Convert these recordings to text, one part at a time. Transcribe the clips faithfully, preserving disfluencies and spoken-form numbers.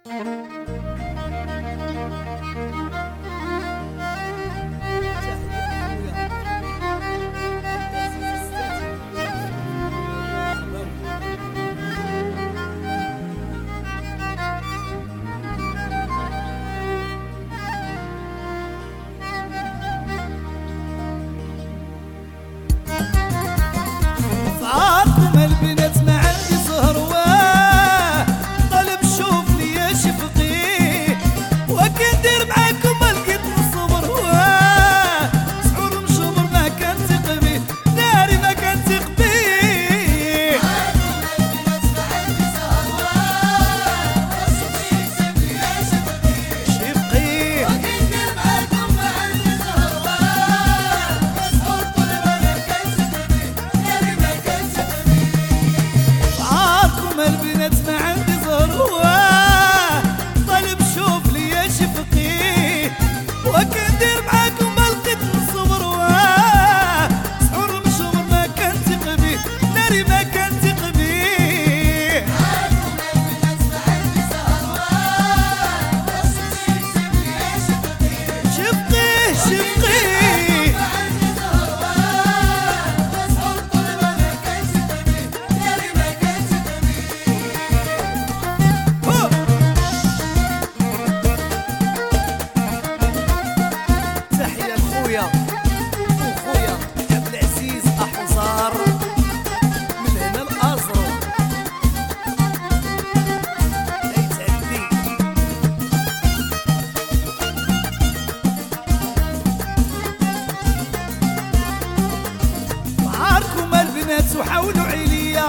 وحاولوا عليا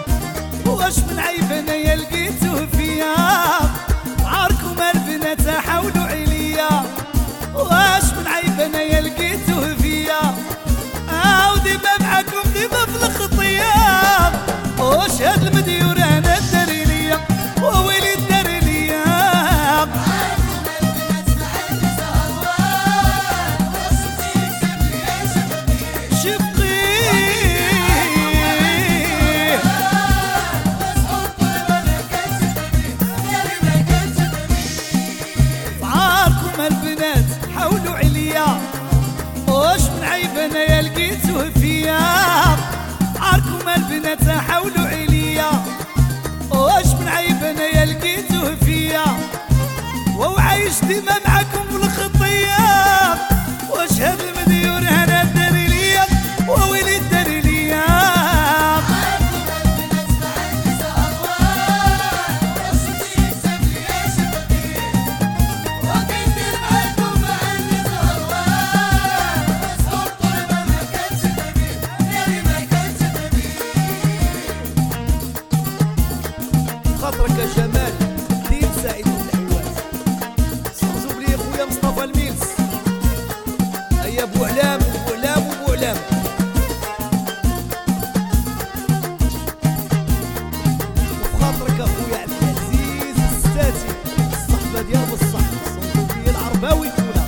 واش من عيب انا لقيته فيا. عاركم البنات حاولوا عليا واش من عيب انا لقيته فيا. او ديما معاكم ديما في الخطيه واش هاد المديور انا داري ليا وويلي داري ليا. البنات حاولوا عليا واش من عيب انا لقيته فيا. عاركم البنات حاولوا عليا واش من عيب انا لقيته فيا. وعايش ديما معاكم في الخطيه واش هاد المديور انا داري ليا وويلي داري ليا. خاطرك يا جمال دير سعيد الحواس. صوتوا بلي خويا مصطفى الميلس. هيا بو علام بو علام وبو علام. وخاطرك اخويا عبد العزيز الستاتي الصحبه ديال بصح. صوتوا بلي العرباوي كولا.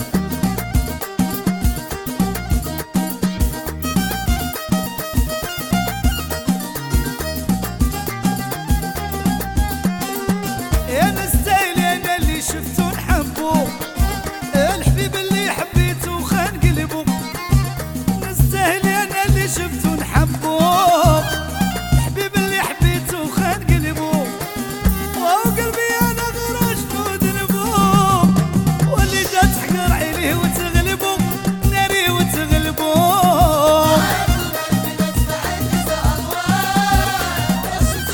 انا ستايلي انا اللي شفتو نحبو الحبيب اللي حبيتو خان قلبو. نستاهلي انا اللي شفتو نحبو الحبيب اللي حبيتو خان قلبو. وقلبي انا غير شنو ذنبو واللي جات تحقر عينيه وتغلبو ناري وتغلبو.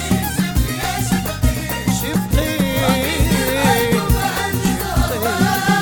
شفقي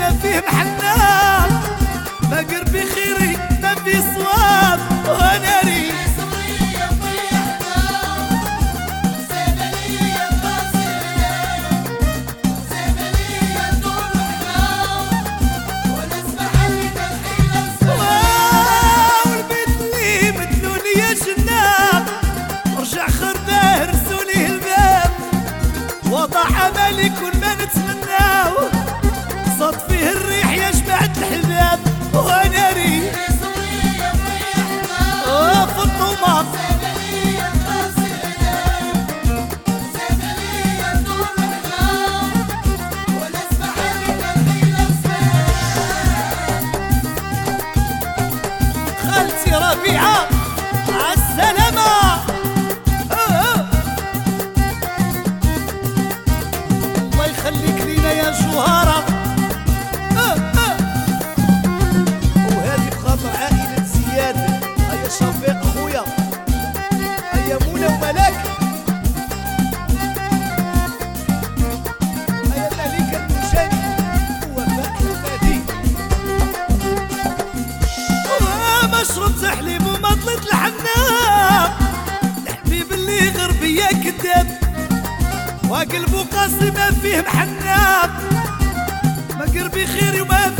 ما فيه محنان، ما قربي خيري ما في صواب وانا ري وضع عملي كل ما نتمناه، صد فيه الريح يشبع الحباب وانا ري في الطماط خالتي ربيعه عالسلامه. خليك لينا يا جوهرة. آه آه. وهذه بخاطر عائلة زياد، هيا شفيق خويا، هيا منى وملاك، هيا مليكة المشاني ووفاء الفادي. ما شربت حليب وما طلت الحنان، الحبيب اللي غربية كذاب وقلبه قاسي ما فيه محناب، ما قربي خيري وما